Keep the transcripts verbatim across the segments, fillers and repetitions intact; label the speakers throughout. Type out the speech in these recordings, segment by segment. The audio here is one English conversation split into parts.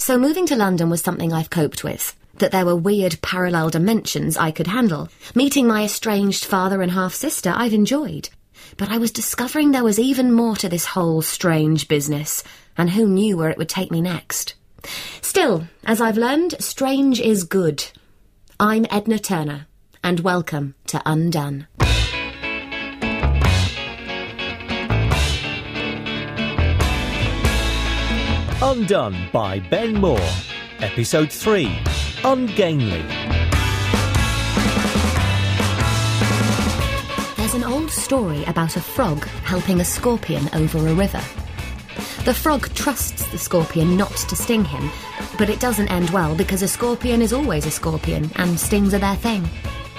Speaker 1: So moving to London was something I've coped with. That there were weird parallel dimensions I could handle. Meeting my estranged father and half-sister I've enjoyed. But I was discovering there was even more to this whole strange business, and who knew where it would take me next. Still, as I've learned, strange is good. I'm Edna Turner, and welcome to Undone.
Speaker 2: Undone by Ben Moore. Episode three. Ungainly.
Speaker 1: There's an old story about a frog helping a scorpion over a river. The frog trusts the scorpion not to sting him, but it doesn't end well because a scorpion is always a scorpion and stings are their thing.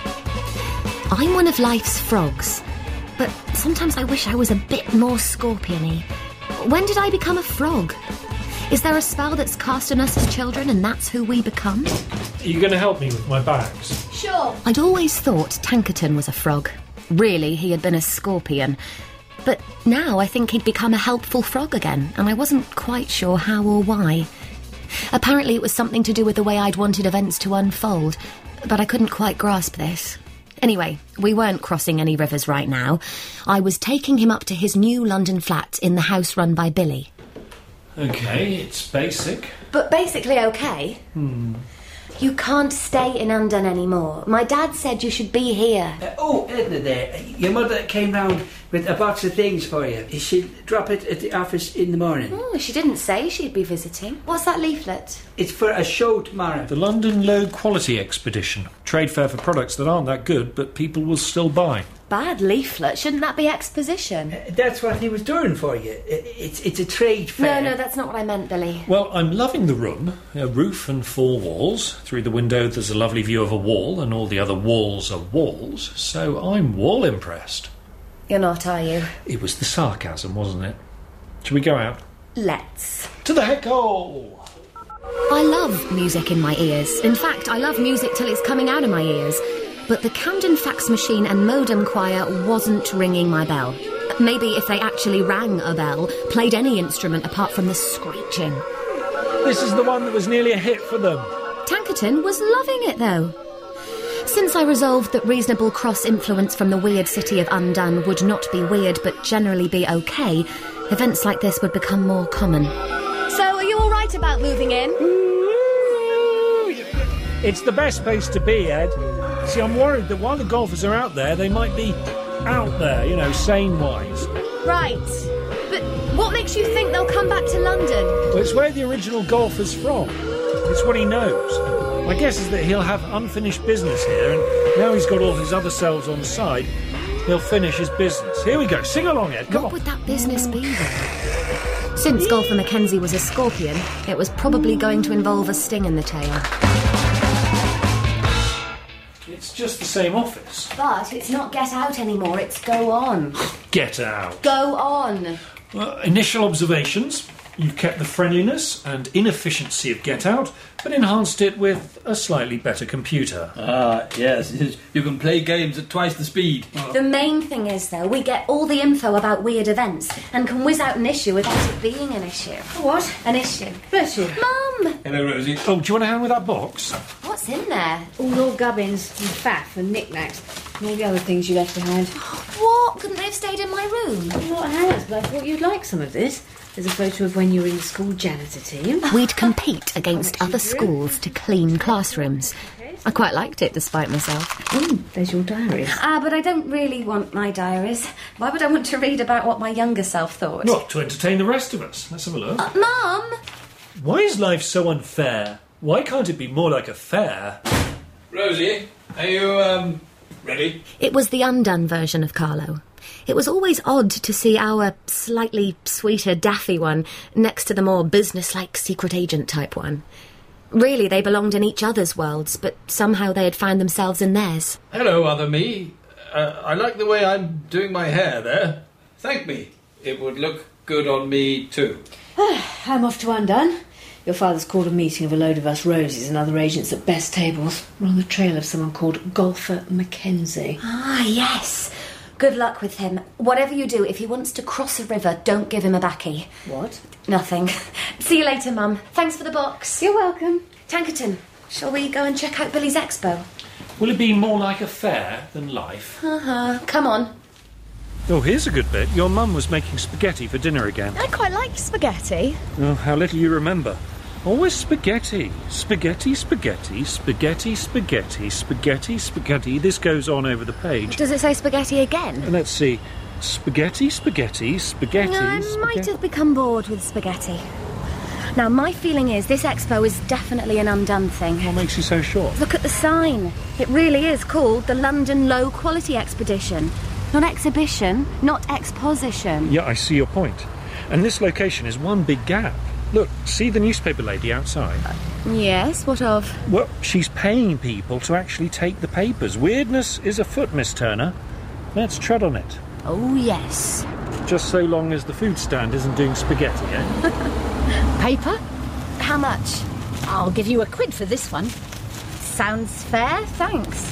Speaker 1: I'm one of life's frogs, but sometimes I wish I was a bit more scorpion-y. When did I become a frog? Is there a spell that's cast on us as children and that's who we become?
Speaker 3: Are you going to help me with my bags?
Speaker 4: Sure.
Speaker 1: I'd always thought Tankerton was a frog. Really, he had been a scorpion. But now I think he'd become a helpful frog again, and I wasn't quite sure how or why. Apparently it was something to do with the way I'd wanted events to unfold, but I couldn't quite grasp this. Anyway, we weren't crossing any rivers right now. I was taking him up to his new London flat in the house run by Billy.
Speaker 3: OK, it's basic.
Speaker 1: But basically okay.
Speaker 3: Hmm.
Speaker 1: You can't stay in Undone anymore. My dad said you should be here.
Speaker 5: Uh, oh, Edna there. Your mother came round with a box of things for you. She'll drop it at the office in the morning.
Speaker 1: Oh, she didn't say she'd be visiting. What's that leaflet?
Speaker 5: It's for a show tomorrow.
Speaker 3: The London Low Quality Expedition. Trade fair for products that aren't that good, but people will still buy.
Speaker 1: Bad leaflet. Shouldn't that be exposition?
Speaker 5: Uh, that's what he was doing for you. Uh, It's it's a trade fair.
Speaker 1: No, no, that's not what I meant, Billy.
Speaker 3: Well, I'm loving the room. A roof and four walls. Through the window there's a lovely view of a wall, and all the other walls are walls, so I'm wall impressed.
Speaker 1: You're not, are you?
Speaker 3: It was the sarcasm, wasn't it? Shall we go out?
Speaker 1: Let's.
Speaker 3: To the heck-hole!
Speaker 1: I love music in my ears. In fact, I love music till it's coming out of my ears. But the Camden fax machine and modem choir wasn't ringing my bell. Maybe if they actually rang a bell, played any instrument apart from the screeching.
Speaker 3: This is the one that was nearly a hit for them.
Speaker 1: Tankerton was loving it, though. Since I resolved that reasonable cross-influence from the weird city of Undone would not be weird but generally be okay, events like this would become more common. So, are you all right about moving in?
Speaker 3: It's the best place to be, Ed. See, I'm worried that while the golfers are out there, they might be out there, you know, sane-wise.
Speaker 1: Right. But what makes you think they'll come back to London?
Speaker 3: Well, it's where the original golfer's from. It's what he knows. My guess is that he'll have unfinished business here, and now he's got all his other selves on the side, he'll finish his business. Here we go. Sing along, Ed. Come
Speaker 1: what
Speaker 3: on.
Speaker 1: What would that business be, then? Since Golfer Mackenzie was a scorpion, it was probably going to involve a sting in the tail.
Speaker 3: It's just the same office.
Speaker 1: But it's not get out anymore, it's go on.
Speaker 3: Get out.
Speaker 1: Go on.
Speaker 3: Well, initial observations. You've kept the friendliness and inefficiency of Get Out, but enhanced it with a slightly better computer.
Speaker 6: Ah, yes. You can play games at twice the speed.
Speaker 1: The main thing is, though, we get all the info about weird events and can whiz out an issue without it being an issue.
Speaker 4: What?
Speaker 1: An issue.
Speaker 4: Bless you.
Speaker 1: Mum!
Speaker 6: Hello, Rosie.
Speaker 3: Oh, do you want a hand with that box?
Speaker 1: What's in there?
Speaker 4: All your gubbins and faff and knickknacks and all the other things you left behind.
Speaker 1: What? Couldn't they have stayed in my room?
Speaker 4: Well, it has, but I thought you'd like some of this. There's a photo of when you were in the school janitor team.
Speaker 1: We'd compete against other schools to clean classrooms. I quite liked it, despite myself.
Speaker 4: Mm, there's your diaries.
Speaker 1: Ah, but I don't really want my diaries. Why would I want to read about what my younger self thought?
Speaker 3: Not to entertain the rest of us. Let's have a look.
Speaker 1: Uh, Mum!
Speaker 3: Why is life so unfair? Why can't it be more like a fair?
Speaker 6: Rosie, are you, um, ready?
Speaker 1: It was the Undone version of Carlo. It was always odd to see our slightly sweeter, daffy one next to the more business-like secret agent type one. Really, they belonged in each other's worlds, but somehow they had found themselves in theirs.
Speaker 6: Hello, other me. Uh, I like the way I'm doing my hair there. Thank me. It would look good on me too.
Speaker 4: I'm off to Undone. Your father's called a meeting of a load of us Rosies and other agents at best tables. We're on the trail of someone called Golfer Mackenzie.
Speaker 1: Ah, yes. Good luck with him. Whatever you do, if he wants to cross a river, don't give him a baccy.
Speaker 4: What?
Speaker 1: Nothing. See you later, Mum. Thanks for the box.
Speaker 4: You're welcome.
Speaker 1: Tankerton, shall we go and check out Billy's expo?
Speaker 3: Will it be more like a fair than life?
Speaker 1: Uh-huh. Come on.
Speaker 3: Oh, here's a good bit. Your mum was making spaghetti for dinner again.
Speaker 7: I quite like spaghetti.
Speaker 3: Oh, how little you remember. Always spaghetti. Spaghetti, spaghetti, spaghetti, spaghetti, spaghetti, spaghetti. This goes on over the page.
Speaker 7: Does it say spaghetti again?
Speaker 3: Let's see. Spaghetti, spaghetti, spaghetti.
Speaker 7: No, I
Speaker 3: spaghetti.
Speaker 7: might have become bored with spaghetti. Now, my feeling is this expo is definitely an undone thing.
Speaker 3: What makes you so sure?
Speaker 7: Look at the sign. It really is called the London Low Quality Expedition. Not exhibition, not exposition.
Speaker 3: Yeah, I see your point. And this location is one big gap. Look, see the newspaper lady outside?
Speaker 7: Yes, what of?
Speaker 3: Well, she's paying people to actually take the papers. Weirdness is afoot, Miss Turner. Let's tread on it.
Speaker 7: Oh, yes.
Speaker 3: Just so long as the food stand isn't doing spaghetti, eh?
Speaker 7: Paper?
Speaker 1: How much?
Speaker 7: I'll give you a quid for this one. Sounds fair, thanks.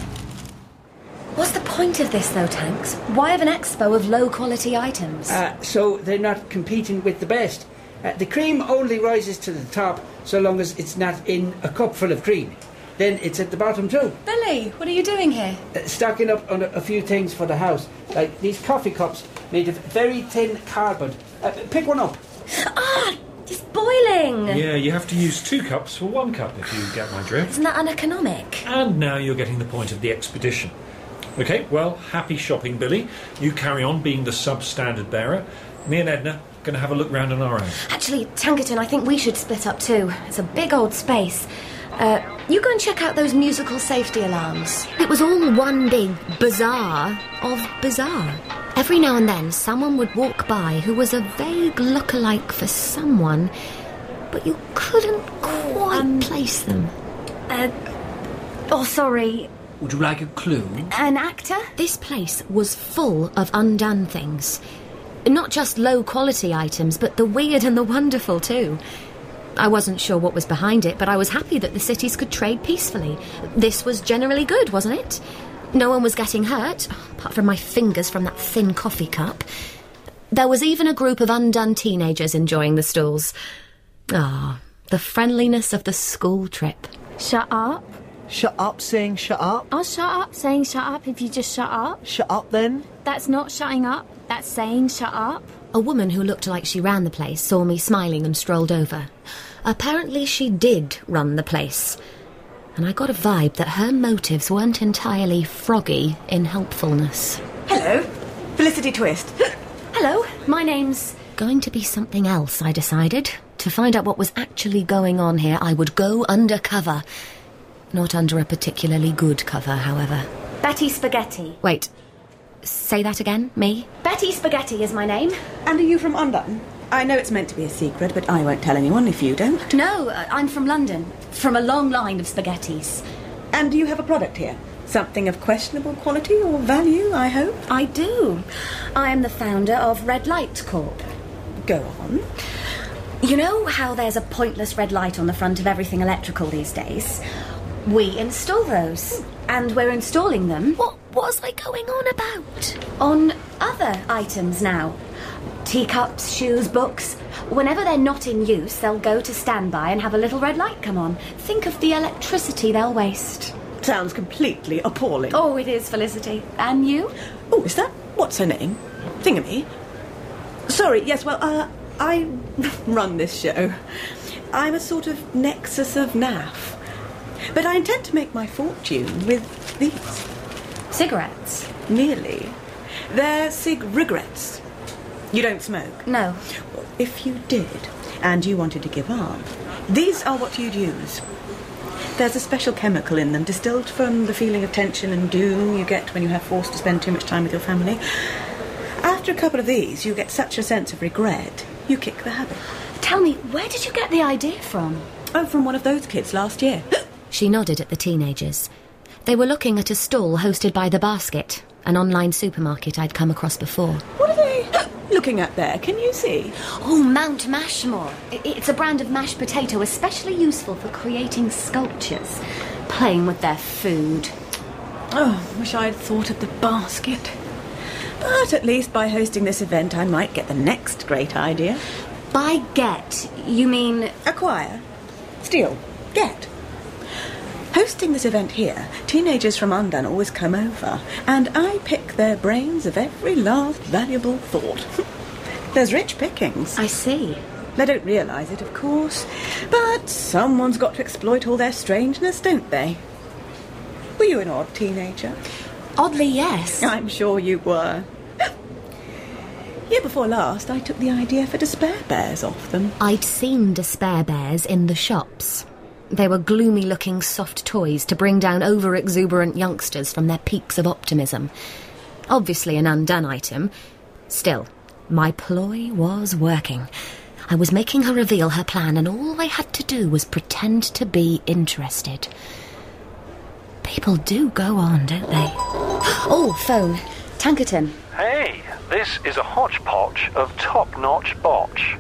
Speaker 1: What's the point of this, though, Tanks? Why have an expo of low-quality items?
Speaker 5: Uh, so they're not competing with the best. Uh, the cream only rises to the top so long as it's not in a cup full of cream. Then it's at the bottom too.
Speaker 1: Billy, what are you doing here?
Speaker 5: Uh, stocking up on a, a few things for the house, like these coffee cups made of very thin cardboard. Uh, pick one up.
Speaker 1: Ah, it's boiling!
Speaker 3: Yeah, you have to use two cups for one cup, if you get my drift.
Speaker 1: Isn't that uneconomic?
Speaker 3: And now you're getting the point of the expedition. OK, well, happy shopping, Billy. You carry on being the sub-standard bearer. Me and Edna are going to have a look round on our own.
Speaker 1: Actually, Tankerton, I think we should split up too. It's a big old space. Uh, you go and check out those musical safety alarms. It was all one big bazaar of bizarre. Every now and then, someone would walk by who was a vague look-alike for someone, but you couldn't quite
Speaker 7: Um,
Speaker 1: place them.
Speaker 7: Uh, oh, sorry.
Speaker 5: Would you like a clue?
Speaker 7: An actor?
Speaker 1: This place was full of undone things. Not just low-quality items, but the weird and the wonderful too. I wasn't sure what was behind it, but I was happy that the cities could trade peacefully. This was generally good, wasn't it? No one was getting hurt, apart from my fingers from that thin coffee cup. There was even a group of undone teenagers enjoying the stalls. Ah, the friendliness of the school trip.
Speaker 7: Shut up.
Speaker 8: Shut up saying shut up.
Speaker 7: I'll shut up saying shut up if you just shut up.
Speaker 8: Shut up then.
Speaker 7: That's not shutting up. That's saying shut up.
Speaker 1: A woman who looked like she ran the place saw me smiling and strolled over. Apparently she did run the place. And I got a vibe that her motives weren't entirely froggy in helpfulness.
Speaker 9: Hello, Felicity Twist.
Speaker 1: Hello, my name's... Going to be something else, I decided. To find out what was actually going on here, I would go undercover. Not under a particularly good cover, however.
Speaker 7: Betty Spaghetti.
Speaker 1: Wait, say that again, me?
Speaker 7: Betty Spaghetti is my name.
Speaker 9: And are you from Undone? I know it's meant to be a secret, but I won't tell anyone if you don't.
Speaker 7: No, uh, I'm from London. From a long line of spaghettis.
Speaker 9: And do you have a product here? Something of questionable quality or value, I hope?
Speaker 7: I do. I am the founder of Red Light Corp.
Speaker 9: Go on.
Speaker 7: You know how there's a pointless red light on the front of everything electrical these days? We install those. And we're installing them...
Speaker 1: What was I going on about?
Speaker 7: On other items now. Teacups, shoes, books. Whenever they're not in use, they'll go to standby and have a little red light come on. Think of the electricity they'll waste.
Speaker 9: Sounds completely appalling.
Speaker 7: Oh, it is, Felicity. And you?
Speaker 9: Oh, is that... What's her name? Thingamy? Sorry, yes, well, uh, I run this show. I'm a sort of nexus of naff. But I intend to make my fortune with these.
Speaker 7: Cigarettes?
Speaker 9: Nearly. They're cig-regrets. You don't smoke?
Speaker 7: No.
Speaker 9: Well, if you did, and you wanted to give up, these are what you'd use. There's a special chemical in them, distilled from the feeling of tension and doom you get when you have forced to spend too much time with your family. After a couple of these, you get such a sense of regret, you kick the habit.
Speaker 7: Tell me, where did you get the idea from?
Speaker 9: Oh, from one of those kids last year.
Speaker 1: She nodded at the teenagers. They were looking at a stall hosted by The Basket, an online supermarket I'd come across before.
Speaker 9: What are they looking at there? Can you see?
Speaker 7: Oh, Mount Mashmore. It's a brand of mashed potato especially useful for creating sculptures. Playing with their food.
Speaker 9: Oh, wish I'd thought of The Basket. But at least by hosting this event, I might get the next great idea.
Speaker 7: By get, you mean...
Speaker 9: Acquire. Steal. Get. Hosting this event here, teenagers from Undone always come over, and I pick their brains of every last valuable thought. There's rich pickings.
Speaker 7: I see.
Speaker 9: They don't realise it, of course, but someone's got to exploit all their strangeness, don't they? Were you an odd teenager?
Speaker 7: Oddly, yes.
Speaker 9: I'm sure you were. Year before last, I took the idea for Despair Bears off them.
Speaker 1: I'd seen Despair Bears in the shops. They were gloomy-looking soft toys to bring down over-exuberant youngsters from their peaks of optimism. Obviously an Undone item. Still, my ploy was working. I was making her reveal her plan, and all I had to do was pretend to be interested. People do go on, don't they?
Speaker 7: Oh, phone. Tankerton.
Speaker 10: Hey, this is a hodgepodge of top-notch botch.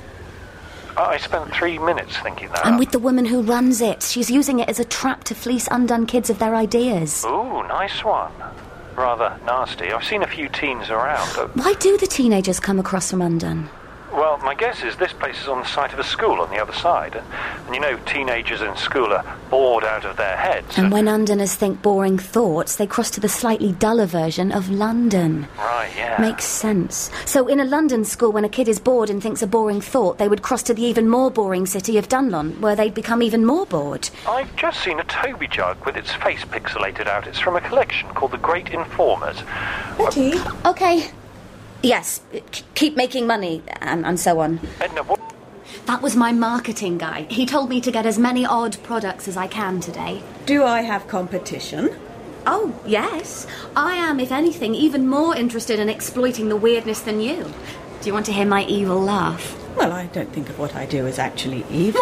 Speaker 10: I spent three minutes thinking that.
Speaker 7: I'm with the woman who runs it. She's using it as a trap to fleece Undone kids of their ideas.
Speaker 10: Ooh, nice one. Rather nasty. I've seen a few teens around.
Speaker 7: Why do the teenagers come across from Undone?
Speaker 10: Well, my guess is this place is on the site of a school on the other side. And you know, teenagers in school are bored out of their heads.
Speaker 7: And when Undoners think boring thoughts, they cross to the slightly duller version of London.
Speaker 10: Right, yeah.
Speaker 7: Makes sense. So in a London school, when a kid is bored and thinks a boring thought, they would cross to the even more boring city of Dunlon, where they'd become even more bored.
Speaker 10: I've just seen a Toby jug with its face pixelated out. It's from a collection called The Great Informers.
Speaker 9: Betty?
Speaker 7: Okay. Yes, keep making money, and, and so on.
Speaker 10: Edna, what?
Speaker 7: That was my marketing guy. He told me to get as many odd products as I can today.
Speaker 9: Do I have competition?
Speaker 7: Oh, yes. I am, if anything, even more interested in exploiting the weirdness than you. Do you want to hear my evil laugh?
Speaker 9: Well, I don't think of what I do as actually evil.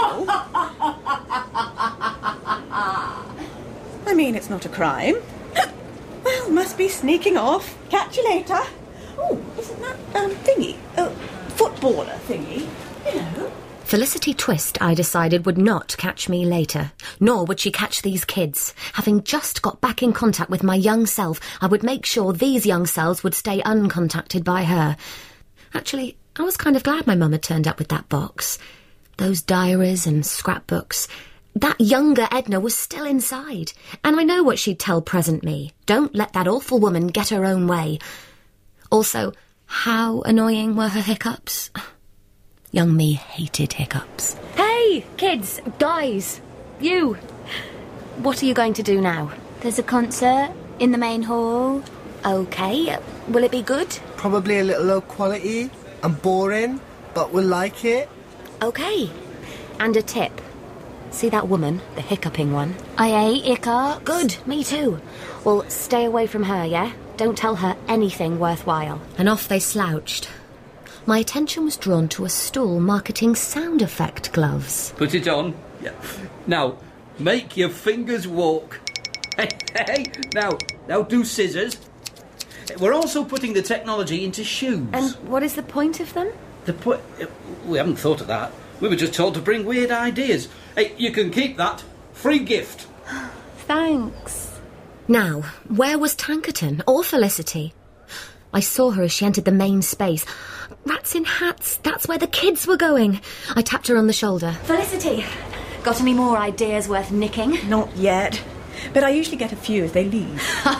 Speaker 9: I mean, it's not a crime. Well, must be sneaking off. Catch you later. Oh, isn't that, um, thingy? Uh, footballer thingy, you know.
Speaker 1: Felicity Twist, I decided, would not catch me later. Nor would she catch these kids. Having just got back in contact with my young self, I would make sure these young selves would stay uncontacted by her. Actually, I was kind of glad my mum had turned up with that box. Those diaries and scrapbooks. That younger Edna was still inside. And I know what she'd tell present me. Don't let that awful woman get her own way. Also, how annoying were her hiccups? Young me hated hiccups.
Speaker 7: Hey, kids, guys, you. What are you going to do now? There's a concert in the main hall. Okay, will it be good?
Speaker 8: Probably a little low quality and boring, but we'll like it.
Speaker 7: Okay, and a tip. See that woman, the hiccuping one? I hate hiccups. Good, me too. Well, stay away from her, yeah? Don't tell her anything worthwhile.
Speaker 1: And off they slouched. My attention was drawn to a stall marketing sound effect gloves.
Speaker 6: Put it on. Yeah. Now, make your fingers walk. Hey, hey, now, now do scissors. We're also putting the technology into shoes.
Speaker 7: And what is the point of them?
Speaker 6: The point... We haven't thought of that. We were just told to bring weird ideas. Hey, you can keep that. Free gift.
Speaker 7: Thanks.
Speaker 1: Now, where was Tankerton or Felicity? I saw her as she entered the main space. Rats in hats, that's where the kids were going. I tapped her on the shoulder.
Speaker 7: Felicity, got any more ideas worth nicking?
Speaker 9: Not yet, but I usually get a few as they leave.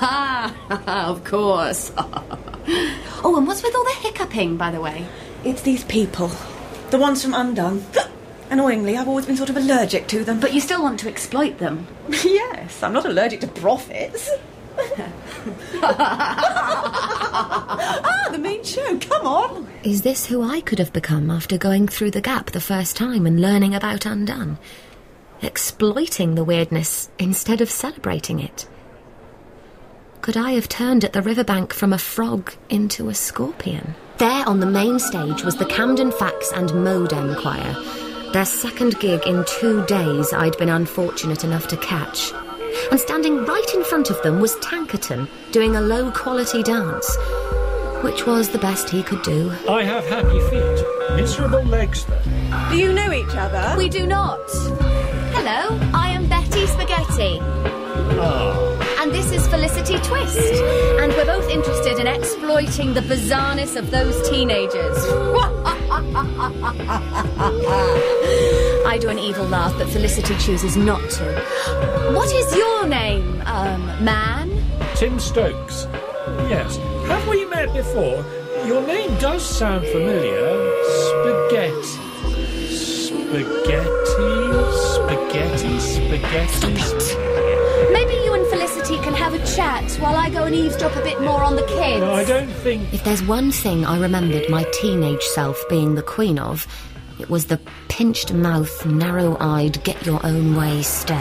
Speaker 7: Of course. Oh, and what's with all the hiccuping, by the way?
Speaker 9: It's these people. The ones from Undone. Annoyingly, I've always been sort of allergic to them.
Speaker 7: But you still want to exploit them?
Speaker 9: Yes, I'm not allergic to profits. Ah, the main show, come on.
Speaker 1: Is this who I could have become after going through the gap the first time and learning about Undone? Exploiting the weirdness instead of celebrating it? Could I have turned at the riverbank from a frog into a scorpion? There on the main stage was the Camden Fax and Modem Choir. Their second gig in two days I'd been unfortunate enough to catch. And standing right in front of them was Tankerton, doing a low-quality dance, which was the best he could do.
Speaker 3: I have happy feet, miserable legs, though.
Speaker 9: Do you know each other?
Speaker 7: We do not. Hello, I am Betty Spaghetti.
Speaker 3: Ah.
Speaker 7: And this is Felicity Twist, and we're both interested in exploiting the bizarreness of those teenagers. I do an evil laugh, but Felicity chooses not to. What is your name, um, man?
Speaker 3: Tim Stokes. Yes. Have we met before? Your name does sound familiar. Spaghetti. Spaghetti. Spaghetti. Spaghetti. Spaghetti.
Speaker 7: Maybe you and Felicity can have a chat while I go and eavesdrop a bit more on the kids.
Speaker 3: No, I don't think...
Speaker 1: If there's one thing I remembered my teenage self being the queen of, it was the pinched mouth, narrow-eyed, get-your-own-way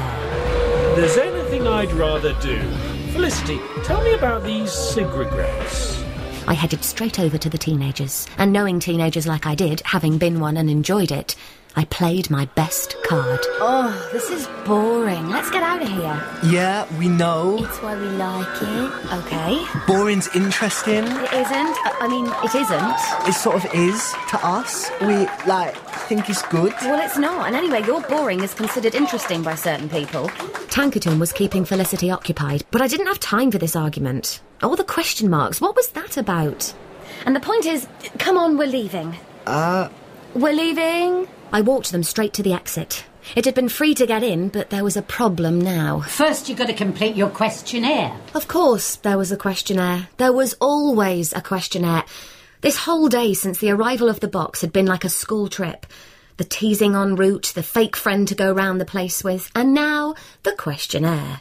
Speaker 1: stare.
Speaker 3: There's anything I'd rather do. Felicity, tell me about these cig regrets.
Speaker 1: I headed straight over to the teenagers, and knowing teenagers like I did, having been one and enjoyed it, I played my best card.
Speaker 7: Oh, this is boring. Let's get out of here.
Speaker 8: Yeah, we know.
Speaker 7: It's why we like it. Okay.
Speaker 8: Boring's interesting.
Speaker 7: It isn't. I mean, it isn't.
Speaker 8: It sort of is to us. We, like, think it's good.
Speaker 7: Well, it's not. And anyway, your boring is considered interesting by certain people.
Speaker 1: Tankerton was keeping Felicity occupied, but I didn't have time for this argument. All the question marks. What was that about?
Speaker 7: And the point is, come on, we're leaving.
Speaker 8: Uh...
Speaker 7: We're leaving...
Speaker 1: I walked them straight to the exit. It had been free to get in, but there was a problem now.
Speaker 11: First, you've got to complete your questionnaire.
Speaker 1: Of course there was a questionnaire. There was always a questionnaire. This whole day since the arrival of the box had been like a school trip. The teasing en route, the fake friend to go round the place with, and now the questionnaire.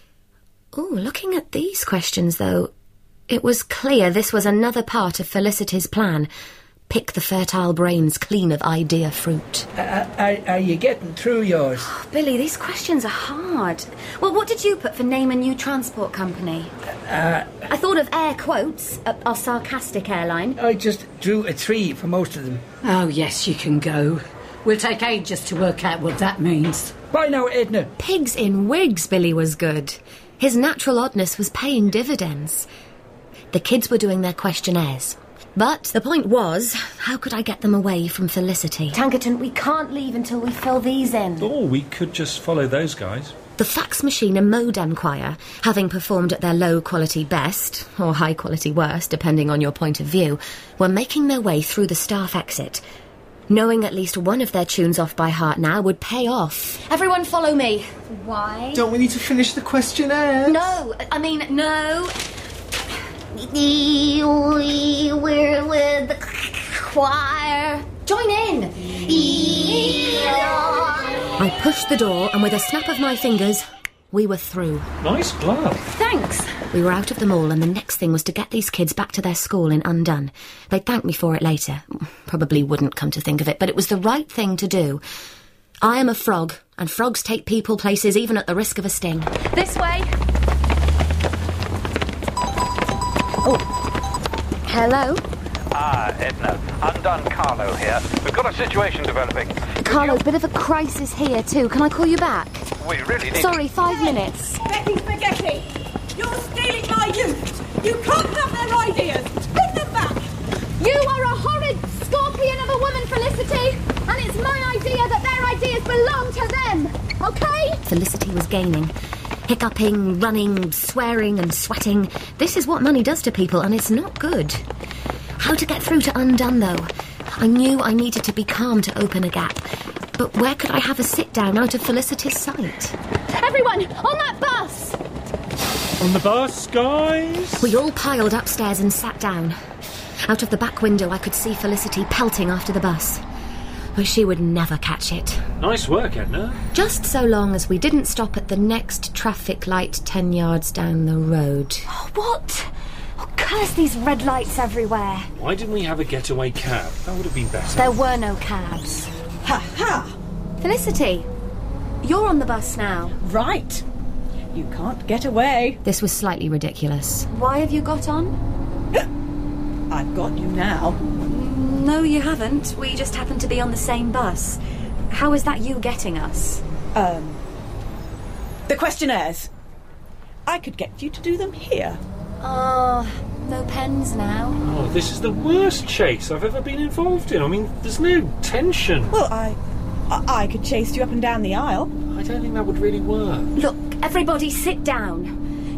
Speaker 1: Ooh, looking at these questions, though, it was clear this was another part of Felicity's plan. Pick the fertile brains clean of idea fruit.
Speaker 5: Uh, are, are you getting through yours?
Speaker 7: Oh, Billy, these questions are hard. Well, what did you put for name a new transport company?
Speaker 5: Uh,
Speaker 7: I thought of Air Quotes, a, a sarcastic airline.
Speaker 5: I just drew a three for most of them.
Speaker 11: Oh, yes, you can go. We'll take ages to work out what that means.
Speaker 5: Bye now, Edna.
Speaker 1: Pigs in wigs, Billy was good. His natural oddness was paying dividends. The kids were doing their questionnaires. But the point was, how could I get them away from Felicity?
Speaker 7: Tankerton, we can't leave until we fill these in.
Speaker 3: Or we could just follow those guys.
Speaker 1: The fax machine and modem choir, having performed at their low-quality best, or high-quality worst, depending on your point of view, were making their way through the staff exit. Knowing at least one of their tunes off by heart now would pay off.
Speaker 7: Everyone follow me. Why?
Speaker 8: Don't we need to finish the questionnaire?
Speaker 7: No, I mean, no... We're with the choir. Join in.
Speaker 1: I pushed the door, and with a snap of my fingers, we were through.
Speaker 3: Nice glove.
Speaker 7: Thanks.
Speaker 1: We were out of them all, and the next thing was to get these kids back to their school in Undone. They'd thank me for it later. Probably wouldn't, come to think of it, but it was the right thing to do. I am a frog, and frogs take people places even at the risk of a sting.
Speaker 7: This way. Oh, hello?
Speaker 10: Ah, Edna. Undone Carlo here. We've got a situation developing.
Speaker 7: Carlo, bit of a crisis here too. Can I call you back?
Speaker 10: We really need...
Speaker 7: Sorry, five minutes.
Speaker 12: Betty Spaghetti! You're stealing my youth! You can't have their ideas! Give them back!
Speaker 7: You are a horrid scorpion of a woman, Felicity! And it's my idea that their ideas belong to them! Okay?
Speaker 1: Felicity was gaining. Hiccuping, running, swearing and sweating. This is what money does to people, and it's not good. How to get through to Undone, though? I knew I needed to be calm to open a gap. But where could I have a sit-down out of Felicity's sight?
Speaker 7: Everyone, on that bus!
Speaker 3: On the bus, guys?
Speaker 1: We all piled upstairs and sat down. Out of the back window, I could see Felicity pelting after the bus. But she would never catch it.
Speaker 3: Nice work, Edna.
Speaker 1: Just so long as we didn't stop at the next traffic light ten yards down the road.
Speaker 7: Oh, what? Oh, curse these red lights everywhere.
Speaker 3: Why didn't we have a getaway cab? That would have been better.
Speaker 7: There were no cabs.
Speaker 12: Ha ha!
Speaker 7: Felicity, you're on the bus now.
Speaker 12: Right. You can't get away.
Speaker 1: This was slightly ridiculous.
Speaker 7: Why have you got on?
Speaker 12: I've got you now.
Speaker 7: No, you haven't. We just happened to be on the same bus. How is that you getting us?
Speaker 12: Um, the questionnaires. I could get you to do them here.
Speaker 7: Oh, no pens now.
Speaker 3: Oh, this is the worst chase I've ever been involved in. I mean, there's no tension.
Speaker 12: Well, I, I, I could chase you up and down the aisle.
Speaker 3: I don't think that would really work.
Speaker 7: Look, everybody sit down.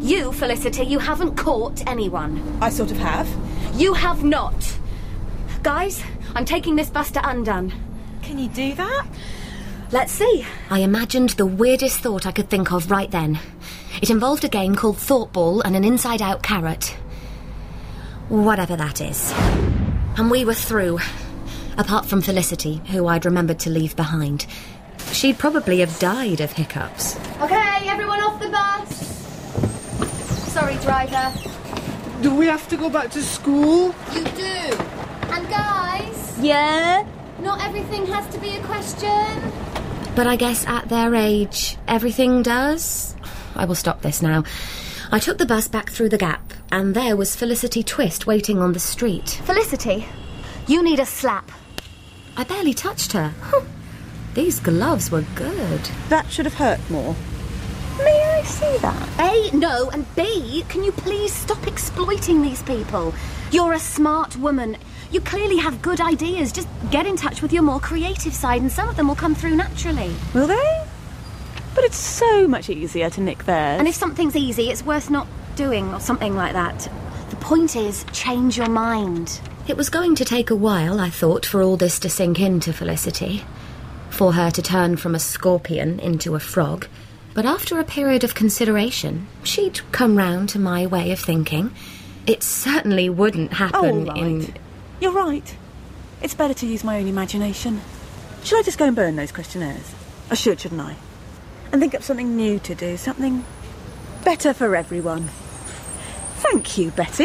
Speaker 7: You, Felicity, you haven't caught anyone.
Speaker 9: I sort of have.
Speaker 7: You have not. Guys, I'm taking this bus to Undone.
Speaker 9: Can you do that?
Speaker 7: Let's see.
Speaker 1: I imagined the weirdest thought I could think of right then. It involved a game called Thought Ball and an inside-out carrot. Whatever that is. And we were through. Apart from Felicity, who I'd remembered to leave behind. She'd probably have died of hiccups.
Speaker 7: Okay, everyone off the bus. Sorry, driver.
Speaker 8: Do we have to go back to school?
Speaker 7: You do. And guys...
Speaker 1: Yeah?
Speaker 7: Not everything has to be a question.
Speaker 1: But I guess at their age, everything does. I will stop this now. I took the bus back through the gap, and there was Felicity Twist waiting on the street.
Speaker 7: Felicity, you need a slap.
Speaker 1: I barely touched her. These gloves were good.
Speaker 9: That should have hurt more. May I see that?
Speaker 7: A, no, and B, can you please stop exploiting these people? You're a smart woman. You clearly have good ideas. Just get in touch with your more creative side and some of them will come through naturally.
Speaker 9: Will they? But it's so much easier to nick theirs.
Speaker 7: And if something's easy, it's worth not doing or something like that. The point is, change your mind.
Speaker 1: It was going to take a while, I thought, for all this to sink into Felicity. For her to turn from a scorpion into a frog. But after a period of consideration, she'd come round to my way of thinking. It certainly wouldn't happen
Speaker 9: oh, right.
Speaker 1: in...
Speaker 9: You're right. It's better to use my own imagination. Should I just go and burn those questionnaires? I should, shouldn't I? And think up something new to do, something better for everyone. Thank you, Betty.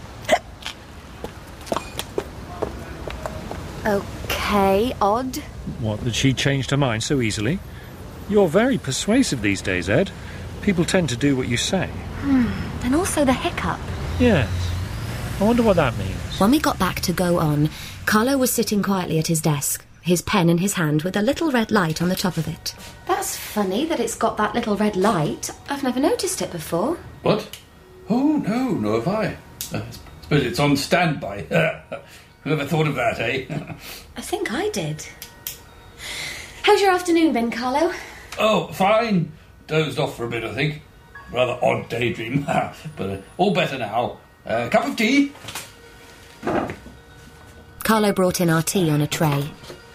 Speaker 7: Okay, odd.
Speaker 3: What, that she changed her mind so easily? You're very persuasive these days, Ed. People tend to do what you say.
Speaker 7: Hmm. And also the hiccup.
Speaker 3: Yes. I wonder what that means.
Speaker 1: When we got back to go on, Carlo was sitting quietly at his desk, his pen in his hand with a little red light on the top of it.
Speaker 7: That's funny that it's got that little red light. I've never noticed it before.
Speaker 6: What? Oh, no, nor have I. Uh, I suppose it's on standby. Whoever thought of that, eh?
Speaker 7: I think I did. How's your afternoon been, Carlo?
Speaker 6: Oh, fine. Dozed off for a bit, I think. Rather odd daydream. But uh, all better now. Uh, cup of tea?
Speaker 1: Carlo brought in our tea on a tray.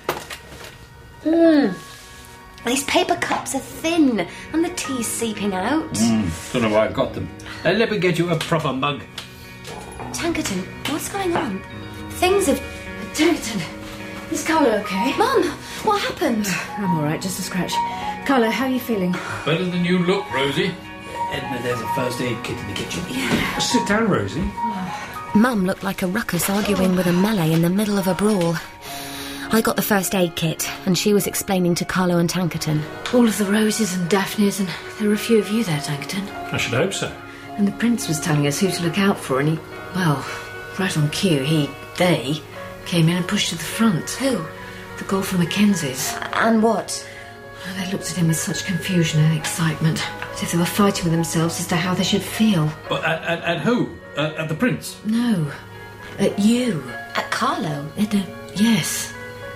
Speaker 7: Mmm. These paper cups are thin and the tea's seeping out.
Speaker 6: Mm, don't know why I've got them. Uh, let me get you a proper mug.
Speaker 7: Tankerton, what's going on? Things have... Tankerton, is Carlo okay? Mum, what happened?
Speaker 4: I'm all right, just a scratch. Carlo, how are you feeling?
Speaker 6: Better than you look, Rosie. Edna, there's a first aid kit in the kitchen.
Speaker 3: Yeah. Sit down, Rosie.
Speaker 1: Mum looked like a ruckus arguing with a melee in the middle of a brawl. I got the first aid kit, and she was explaining to Carlo and Tankerton.
Speaker 4: All of the Roses and Daphnes, and there were a few of you there, Tankerton.
Speaker 3: I should hope so.
Speaker 4: And the Prince was telling us who to look out for, and he, well, right on cue, he, they, came in and pushed to the front.
Speaker 7: Who?
Speaker 4: The golfer Mackenzies.
Speaker 7: And what?
Speaker 4: They looked at him with such confusion and excitement, as if they were fighting with themselves as to how they should feel.
Speaker 6: But at, at, at who? Uh, at the Prince?
Speaker 4: No. At you.
Speaker 7: At Carlo?
Speaker 4: At the, yes.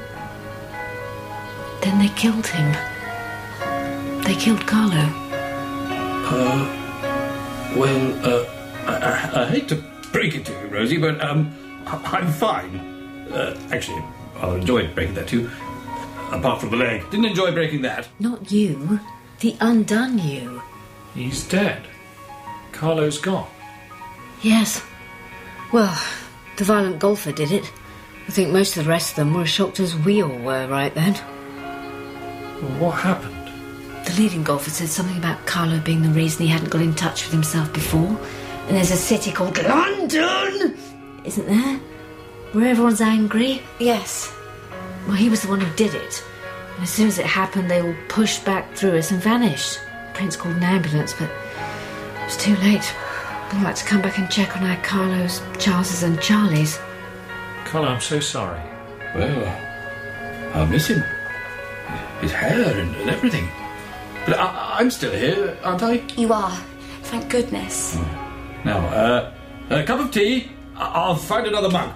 Speaker 4: Then they killed him. They killed Carlo.
Speaker 6: Uh, well, uh, I, I, I hate to break it to you, Rosie, but, um, I, I'm fine. Uh, actually, I enjoyed breaking that too. Apart from the leg. Didn't enjoy breaking that.
Speaker 4: Not you. The undone you.
Speaker 3: He's dead. Carlo's gone.
Speaker 4: Yes. Well, the violent golfer did it. I think most of the rest of them were as shocked as we all were right then.
Speaker 3: What happened?
Speaker 4: The leading golfer said something about Carlo being the reason he hadn't got in touch with himself before. And there's a city called London, isn't there? Where everyone's angry.
Speaker 7: Yes.
Speaker 4: Well, he was the one who did it. And as soon as it happened, they all pushed back through us and vanished. The Prince called an ambulance, but it was too late. I'd like to come back and check on our Carlos, Charles's and Charlie's.
Speaker 3: Carlo, I'm so sorry.
Speaker 6: Well, I'll miss him. His hair and, and everything. But I, I'm still here, aren't I?
Speaker 7: You are. Thank goodness.
Speaker 6: Oh. Now, uh, a cup of tea. I- I'll find another mug.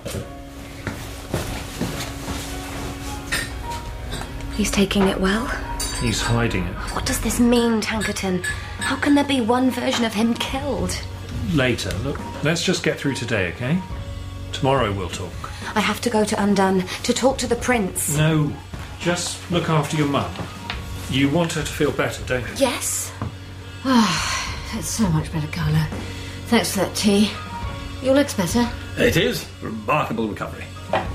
Speaker 1: He's taking it well?
Speaker 3: He's hiding it.
Speaker 7: What does this mean, Tankerton?
Speaker 1: How can there be one version of him killed?
Speaker 3: Later. Look, let's just get through today, OK? Tomorrow we'll talk.
Speaker 1: I have to go to Undone to talk to the prince.
Speaker 3: No, just look after your mum. You want her to feel better, don't you?
Speaker 1: Yes.
Speaker 4: Oh, that's so much better, Carlo. Thanks for that tea. Your leg's better.
Speaker 6: It is. Remarkable recovery.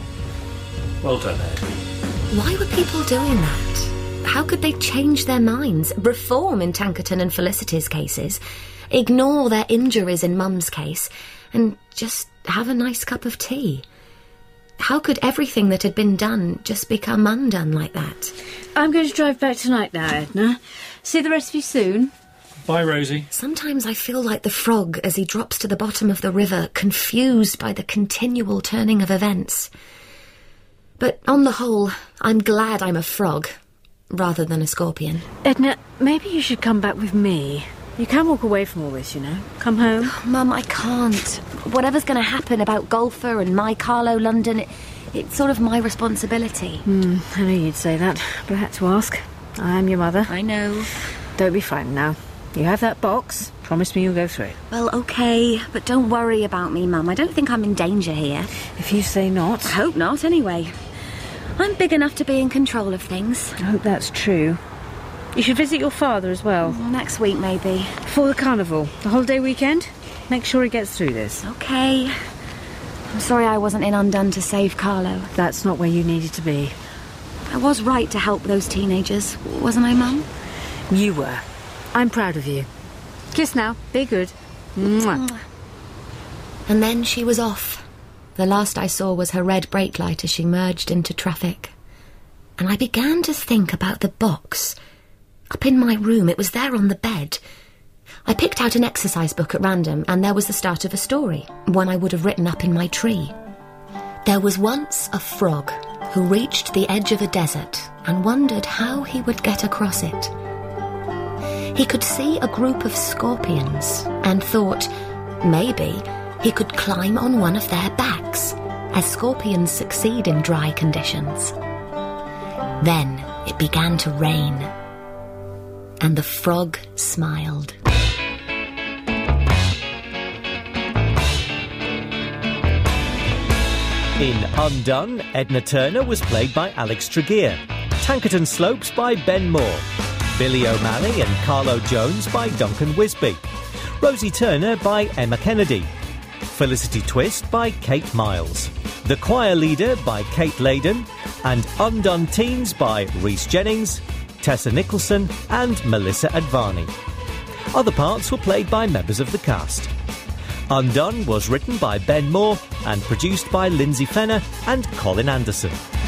Speaker 3: Well done, Ed.
Speaker 1: Why were people doing that? How could they change their minds, reform in Tankerton and Felicity's cases, ignore their injuries in Mum's case, and just have a nice cup of tea? How could everything that had been done just become undone like that?
Speaker 4: I'm going to drive back tonight now, Edna. See the rest of you soon.
Speaker 3: Bye, Rosie.
Speaker 1: Sometimes I feel like the frog as he drops to the bottom of the river, confused by the continual turning of events. But on the whole, I'm glad I'm a frog, rather than a scorpion.
Speaker 4: Edna, maybe you should come back with me. You can walk away from all this, you know. Come home.
Speaker 1: Oh, Mum, I can't. Whatever's going to happen about Golfer and my Carlo London, it, it's sort of my responsibility.
Speaker 4: Hmm, I knew you'd say that, but I had to ask. I am your mother.
Speaker 1: I know.
Speaker 4: Don't be frightened now. You have that box. Promise me you'll go through it.
Speaker 1: Well, OK, but don't worry about me, Mum. I don't think I'm in danger here.
Speaker 4: If you say not.
Speaker 1: I hope not, anyway. I'm big enough to be in control of things.
Speaker 4: I hope that's true. You should visit your father as well.
Speaker 1: Next week, maybe.
Speaker 4: Before the carnival. The holiday weekend. Make sure he gets through this.
Speaker 1: OK. I'm sorry I wasn't in Undone to save Carlo.
Speaker 4: That's not where you needed to be.
Speaker 1: I was right to help those teenagers, wasn't I, Mum?
Speaker 4: You were. I'm proud of you. Kiss now. Be good. Mwah.
Speaker 1: And then she was off. The last I saw was her red brake light as she merged into traffic. And I began to think about the box. Up in my room, it was there on the bed. I picked out an exercise book at random, and there was the start of a story, one I would have written up in my tree. There was once a frog who reached the edge of a desert and wondered how he would get across it. He could see a group of scorpions and thought maybe he could climb on one of their backs, as scorpions succeed in dry conditions. Then it began to rain, and the frog smiled.
Speaker 2: In Undone, Edna Turner was played by Alex Tregear, Tankerton Slopes by Ben Moore, Billy O'Malley and Carlo Jones by Duncan Wisby, Rosie Turner by Emma Kennedy, Felicity Twist by Kate Miles, The Choir Leader by Kate Layden, and Undone Teens by Rhys Jennings, Tessa Nicholson and Melissa Advani. Other parts were played by members of the cast. Undone was written by Ben Moore and produced by Lindsay Fenner and Colin Anderson.